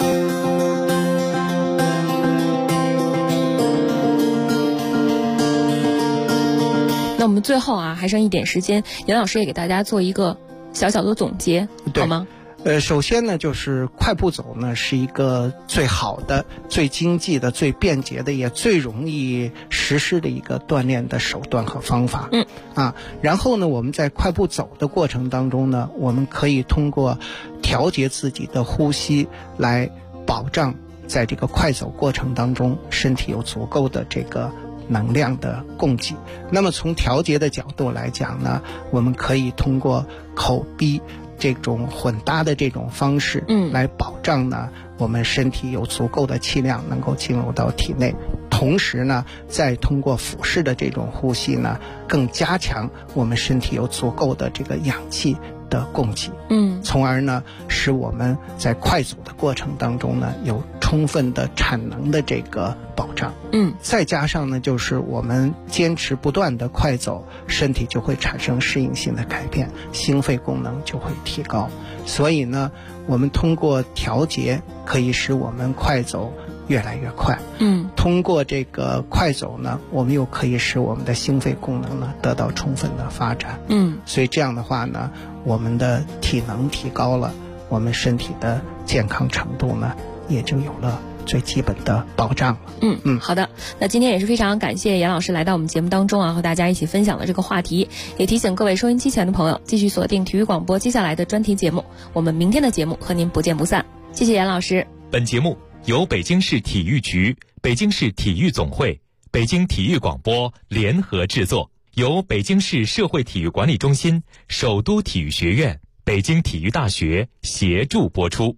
那我们最后啊，还剩一点时间，严老师也给大家做一个小小的总结，好吗？ 首先呢，就是快步走呢是一个最好的、最经济的、最便捷的，也最容易实施的一个锻炼的手段和方法。然后呢，我们在快步走的过程当中呢，我们可以通过调节自己的呼吸来保障在这个快走过程当中身体有足够的这个能量的供给。那么从调节的角度来讲呢，我们可以通过口鼻这种混搭的这种方式来保障呢我们身体有足够的气量能够进入到体内，同时呢再通过腹式的这种呼吸呢更加强我们身体有足够的这个氧气的供给，从而呢使我们在快走的过程当中呢有充分的产能的这个保障。再加上呢就是我们坚持不断的快走，身体就会产生适应性的改变，心肺功能就会提高。所以呢我们通过调节可以使我们快走越来越快，通过这个快走呢我们又可以使我们的心肺功能呢得到充分的发展，所以这样的话呢我们的体能提高了，我们身体的健康程度呢也就有了最基本的保障了。 好的，那今天也是非常感谢严老师来到我们节目当中啊，和大家一起分享了这个话题，也提醒各位收音机前的朋友继续锁定体育广播接下来的专题节目，我们明天的节目和您不见不散。谢谢严老师。 本节目由北京市体育局、北京市体育总会、北京体育广播联合制作，由北京市社会体育管理中心、首都体育学院、北京体育大学协助播出。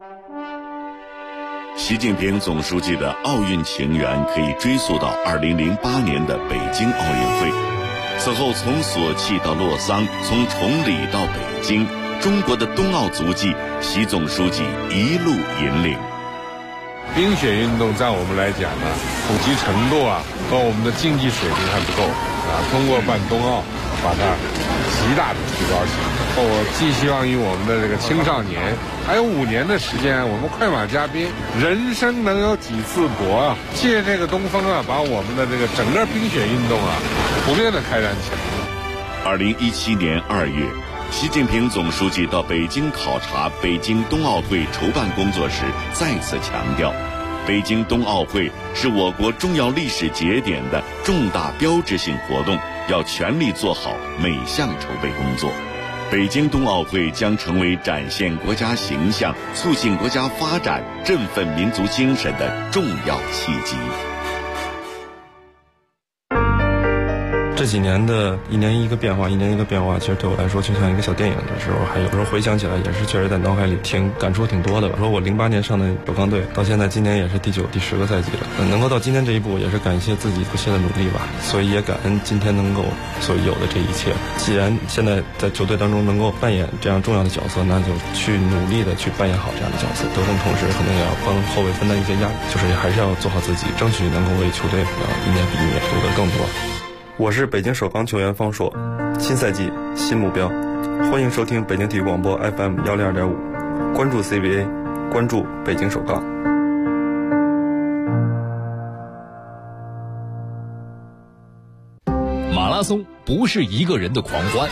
习近平总书记的奥运情缘可以追溯到2008年的北京奥运会。此后从索契到洛桑，从崇礼到北京，中国的冬奥足迹，习总书记一路引领。 冰雪运动在我们来讲呢，普及程度和我们的竞技水平还不够通过办冬奥把它极大的提高起来。我寄希望于我们的这个青少年，还有5年的时间，我们快马加鞭，人生能有几次搏借这个东风把我们的这个整个冰雪运动普遍的开展起来。 2017年2月，习近平总书记到北京考察北京冬奥会筹办工作时，再次强调，北京冬奥会是我国重要历史节点的重大标志性活动，要全力做好每项筹备工作。北京冬奥会将成为展现国家形象、促进国家发展、振奋民族精神的重要契机。 这几年的一年一个变化，其实对我来说就像一个小电影的时候，还有时候回想起来也是确实在脑海里感触挺多的吧。说我08年上的首钢队，到现在今年也是第9、第10个赛季了，能够到今天这一步，也是感谢自己不懈的努力吧。所以也感恩今天能够所有的这一切。既然现在在球队当中能够扮演这样重要的角色，那就去努力的去扮演好这样的角色。得分同时肯定也要帮后卫分担一些压力，就是还是要做好自己，争取能够为球队一年比一年夺得更多。我是北京首钢球员方硕，新赛季新目标，欢迎收听北京体育广播 FM 102.5，关注 CBA， 关注北京首钢。 马拉松不是一个人的狂欢，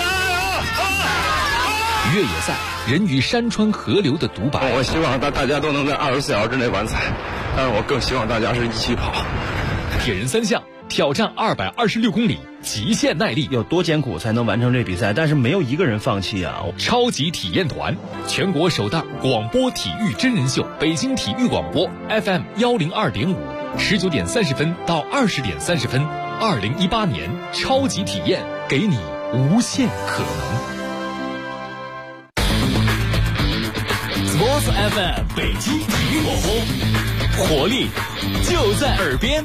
越野赛人与山川河流的独白。 我希望大家都能在24小时之内完赛，但是我更希望大家是一起跑。 铁人3项挑战226公里，极限耐力， 有多艰苦才能完成这比赛？但是没有一个人放弃啊！ 超级体验团，全国首档广播体育真人秀，北京体育广播 FM 102.5，19点30分到20点30分，2018年超级体验，给你无限可能。Sports FM 北京体育广播，活力就在耳边。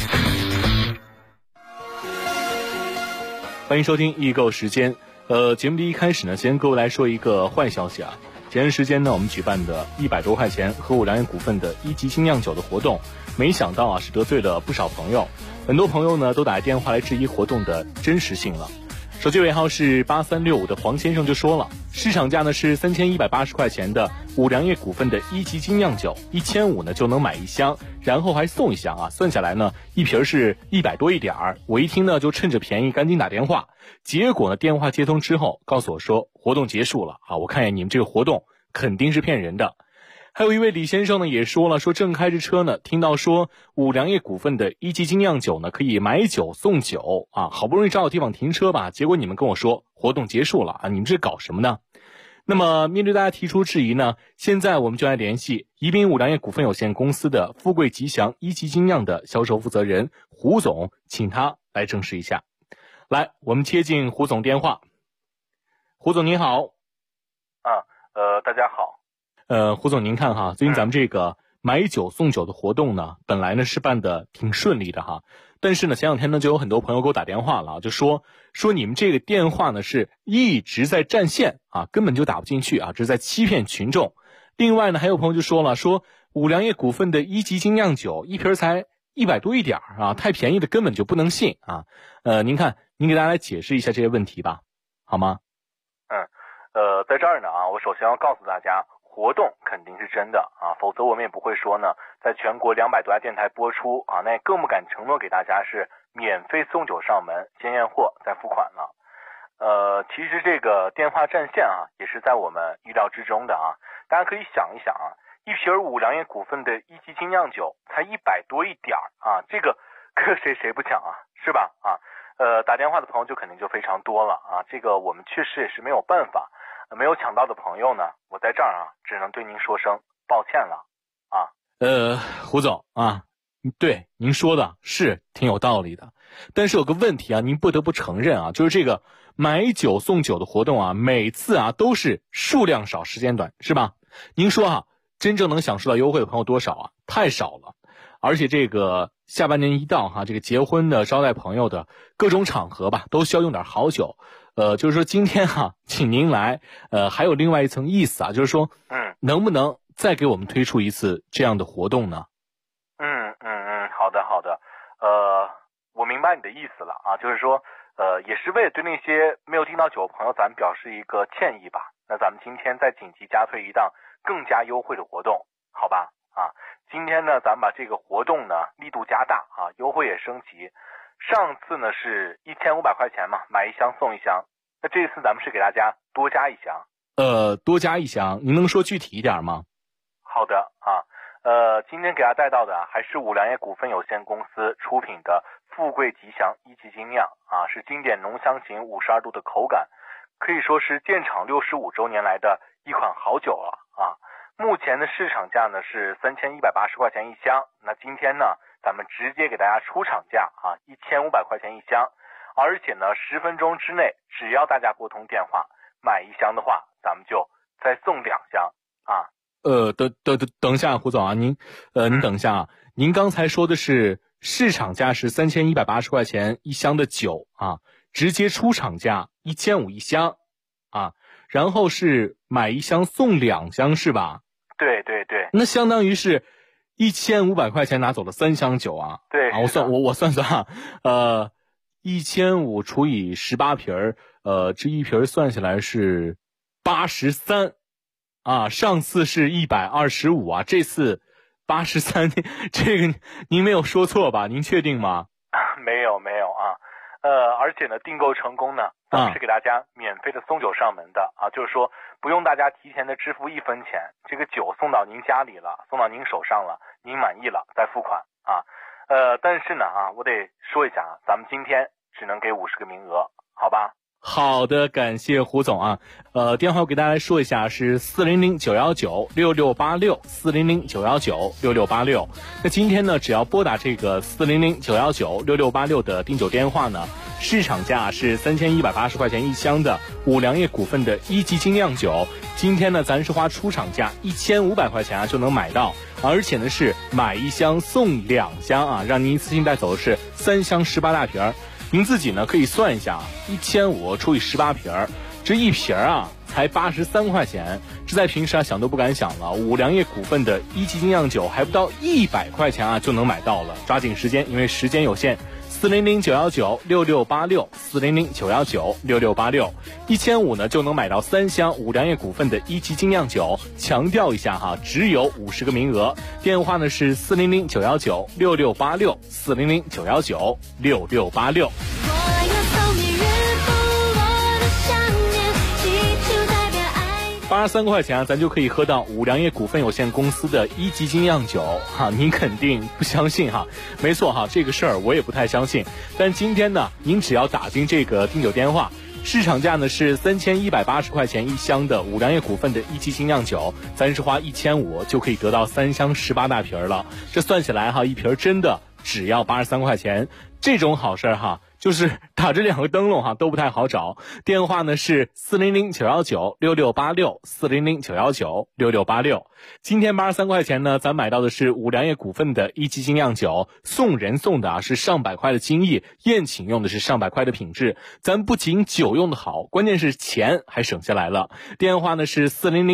欢迎收听易购时间。节目的一开始呢，先各位来说一个坏消息啊。前段时间呢，我们举办的100多块钱和5粮液股份的1级精酿酒的活动，没想到是得罪了不少朋友。很多朋友呢都打电话来质疑活动的真实性了。手机尾号是8365的黄先生就说了，市场价呢是3180块钱的5粮液股份的1级精酿酒，1500呢就能买1箱，然后还送1箱啊，算下来呢一瓶是100多一点儿。我一听呢就趁着便宜赶紧打电话，结果呢电话接通之后告诉我说活动结束了啊，我看见你们这个活动肯定是骗人的。还有一位李先生呢也说了，说正开着车呢，听到说5粮液股份的1级精酿酒呢可以买酒送酒啊，好不容易找到地方停车吧，结果你们跟我说活动结束了啊，你们这搞什么呢？ 那么面对大家提出质疑呢，现在我们就来联系宜宾五粮液股份有限公司的富贵吉祥一级精酿的销售负责人胡总，请他来证实一下。来，我们接进胡总电话。胡总您好。 大家好。 胡总您看哈，最近咱们这个买酒送酒的活动呢，本来呢是办的挺顺利的哈，但是呢前两天呢就有很多朋友给我打电话了，就说你们这个电话呢是一直在占线啊，根本就打不进去啊，这是在欺骗群众。另外呢还有朋友就说了，说五粮液股份的一级精酿酒一瓶才100多一点啊，太便宜的根本就不能信啊。您看您给大家来解释一下这些问题吧，好吗？ 在这儿呢我首先要告诉大家，活动肯定是真的啊，否则我们也不会说呢，在全国200多家电台播出啊，那也更不敢承诺给大家是免费送酒上门，先验货再付款了。其实这个电话占线也是在我们预料之中的啊。大家可以想一想一瓶五粮液股份的一级精酿酒才100多一点啊，这个谁不抢啊，是吧？打电话的朋友就肯定就非常多了啊，这个我们确实也是没有办法。没有抢到的朋友呢，我在这儿只能对您说声抱歉了啊。 胡总啊，对您说的是挺有道理的，但是有个问题您不得不承认就是这个买酒送酒的活动每次都是数量少时间短，是吧？您说真正能享受到优惠的朋友多少太少了。而且这个下半年一到这个结婚的招待朋友的各种场合吧，都需要用点好酒。就是说今天请您来，还有另外一层意思就是说，能不能再给我们推出一次这样的活动呢？ 好的，我明白你的意思了就是说，也是为了对那些没有订到酒的朋友，咱们表示一个歉意吧。那咱们今天再紧急加推一档更加优惠的活动，好吧？今天呢，咱们把这个活动呢力度加大优惠也升级。上次呢是1500块钱嘛，买一箱送一箱。那这次咱们是给大家多加一箱。 多加一箱，您能说具体一点吗？ 好的今天给大家带到的还是五粮液股份有限公司出品的富贵吉祥一级精酿是经典浓香型52度的口感，可以说是建厂65周年来的一款好酒了目前的市场价呢是3180块钱一箱，那今天呢咱们直接给大家出厂价1500块钱一箱，而且呢10分钟之内，只要大家拨通电话买一箱的话，咱们就再送2箱等一下，胡总您等一下您刚才说的是市场价是3180块钱一箱的酒直接出厂价1500一箱然后是买一箱送2箱是吧？ 对， 那相当于是1500块钱拿走了3箱酒对我算1500除以18瓶这一瓶算下来是83上次是125这次83，这个您没有说错吧？您确定吗？ 没有而且呢订购成功呢，咱们是给大家免费的送酒上门的就是说不用大家提前的支付1分钱，这个酒送到您家里了，送到您手上了，您满意了再付款但是呢我得说一下咱们今天只能给50个名额，好吧？ 好的，感谢胡总电话我给大家来说一下是400-919-6686 400-919-6686。那今天呢只要拨打这个400-919-6686的订酒电话呢，市场价是3180块钱一箱的五粮液股份的一级精酿酒，今天呢咱是花出厂价1500块钱就能买到，而且呢是买一箱送2箱让您一次性带走的是3箱18大瓶。您自己呢可以算一下1500除以18瓶，这一瓶才83块钱，这在平时想都不敢想了。五粮液股份的一级精酿酒还不到100块钱就能买到了，抓紧时间，因为时间有限。400-919-6686 400-919-6686 1500呢就能买到3箱五粮液股份的一级精酿酒，强调一下只有50个名额，电话呢是400-919-6686 400-919-6686。83块钱咱就可以喝到五粮液股份有限公司的一级精酿酒您肯定不相信没错这个事儿我也不太相信，但今天呢您只要打进这个订酒电话， 市场价呢是3180块钱1箱的五粮液股份的一级精酿酒，咱是花1500就可以得到3箱18大瓶了。这算起来哈，一瓶真的只要83块钱。这种好事哈，就是打着2个灯笼哈都不太好找。电话呢是400-919-6686，400-919-6686。今天83块钱呢，咱买到的是五粮液股份的一级精酿酒，送人送的是上百块的精益，宴请用的是上百块的品质。咱不仅酒用的好，关键是钱还省下来了。电话呢是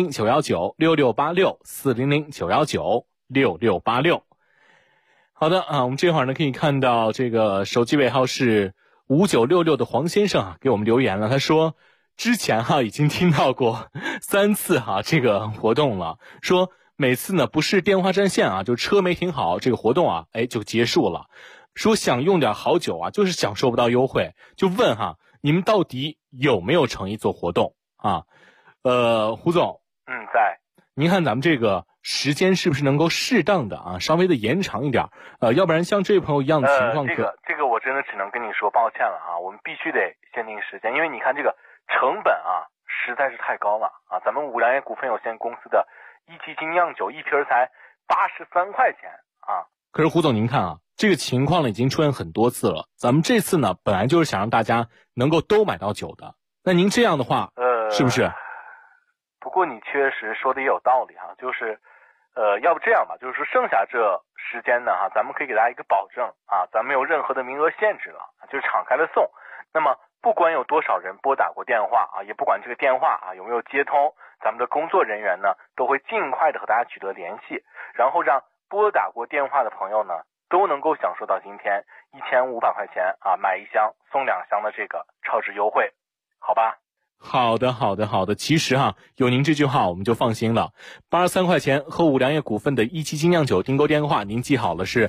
400-919-6686，400-919-6686。好的啊，我们这会儿呢可以看到这个手机尾号是5966的黄先生啊给我们留言了，他说之前已经听到过3次这个活动了，说每次呢不是电话占线就车没停好，这个活动就结束了。说想用点好酒就是享受不到优惠，就问你们到底有没有诚意做活动啊？胡总， 在。 您看咱们这个时间是不是能够适当的稍微的延长一点？要不然像这位朋友一样的情况这个我真的只能跟你说抱歉了我们必须得限定时间，因为你看这个成本实在是太高了咱们五粮液股份有限公司的一级精酿酒一瓶才83块钱可是胡总您看这个情况呢已经出现很多次了，咱们这次呢本来就是想让大家能够都买到酒的，那您这样的话是不是？ 不过你确实说的也有道理就是要不这样吧，就是说剩下这时间呢咱们可以给大家一个保证咱们没有任何的名额限制了，就是敞开了送。那么不管有多少人拨打过电话也不管这个电话有没有接通，咱们的工作人员呢都会尽快的和大家取得联系，然后让拨打过电话的朋友呢都能够享受到今天1500块钱买1箱送2箱的这个超值优惠，好吧？ 好的，其实有您这句话我们就放心了。83块钱和五粮液股份的一期精酿酒订购电话您记好了，是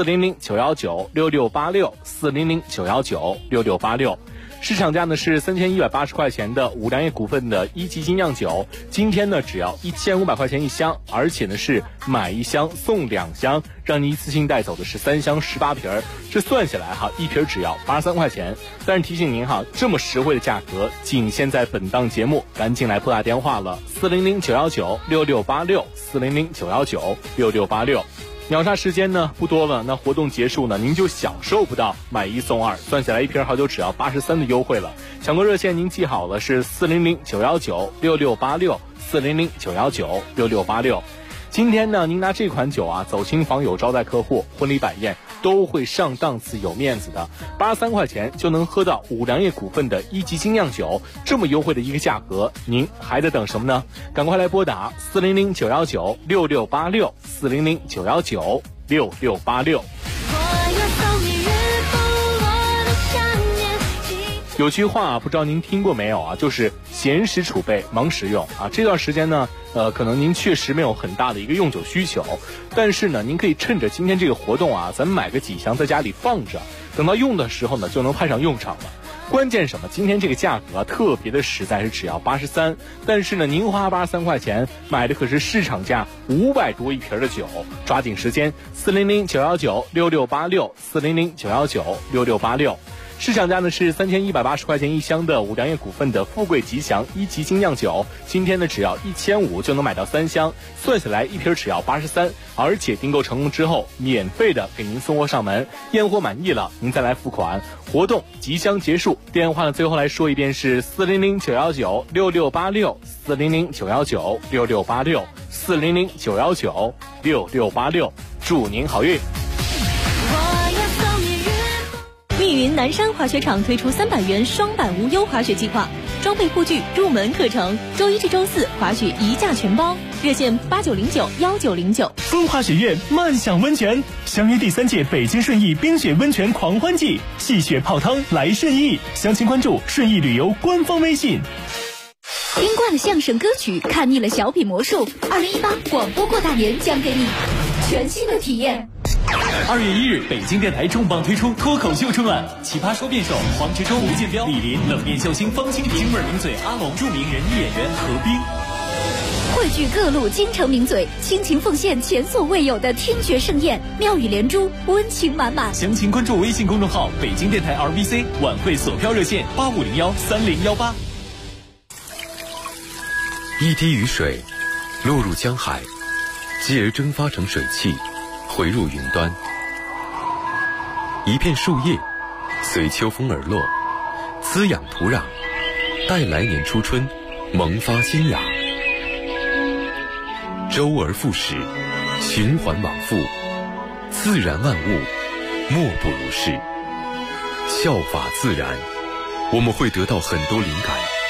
400-919-6686，400-919-6686。市场价呢是3180块钱的五粮液股份的一级精酿酒，今天呢只要1500块钱1箱，而且呢是买1箱送2箱，让你一次性带走的是3箱18瓶，这算下来一瓶只要83块钱。但是提醒您这么实惠的价格仅限在本档节目，赶紧来拨打电话了，400-919-6686，400-919-6686。秒杀时间呢不多了，那活动结束呢您就享受不到买1送2，算下来一瓶好酒只要83的优惠了。抢购热线您记好了，是400-919-6686，400-919-6686。今天呢您拿这款酒走亲访友招待客户，婚礼摆宴都会上档次有面子的。83块钱就能喝到五粮液股份的一级精酿酒，这么优惠的一个价格，您还在等什么呢？赶快来拨打400-919-6686，400-919-6686。有句话不知道您听过没有就是闲时储备忙时用这段时间呢可能您确实没有很大的一个用酒需求，但是呢您可以趁着今天这个活动咱们买个几箱在家里放着，等到用的时候呢就能派上用场了。关键什么？今天这个价格特别的实在，是只要83，但是呢您花83块钱买的可是市场价500多一瓶的酒，抓紧时间，400-919-6686，400-919-6686。市场价呢是3180块钱1箱的五粮液股份的富贵吉祥一级精酿酒，今天呢只要1500就能买到3箱，算下来一瓶只要83，而且订购成功之后免费的给您送货上门，验货满意了您再来付款。活动即将结束，电话呢最后来说一遍是400-919-6686，400-919-6686，400-919-6686。祝您好运。 密云南山滑雪场推出300元双板无忧滑雪计划，装备护具、入门课程，周一至周四滑雪1价全包，热线8909-1909。 风华雪苑慢享温泉，相约第3届北京顺义冰雪温泉狂欢季，戏雪泡汤来顺义，详情关注顺义旅游官方微信。 听惯了相声歌曲，看腻了小品魔术，2018广播过大年将给你全新的体验。 2月1日，北京电台重磅推出脱口秀春晚，奇葩说辩手黄执中、吴建彪、李林，冷面笑星方清平，京味名嘴阿龙，著名人艺演员何冰。 汇聚各路京城名嘴，倾情奉献前所未有的听觉盛宴，妙语连珠，温情满满。 详情关注微信公众号北京电台 RBC 晚会索票热线85013018。 一滴雨水落入江海，继而蒸发成水汽，回入云端。一片树叶随秋风而落，滋养土壤，待来年初春萌发新芽。周而复始，循环往复，自然万物莫不如是。效法自然，我们会得到很多灵感。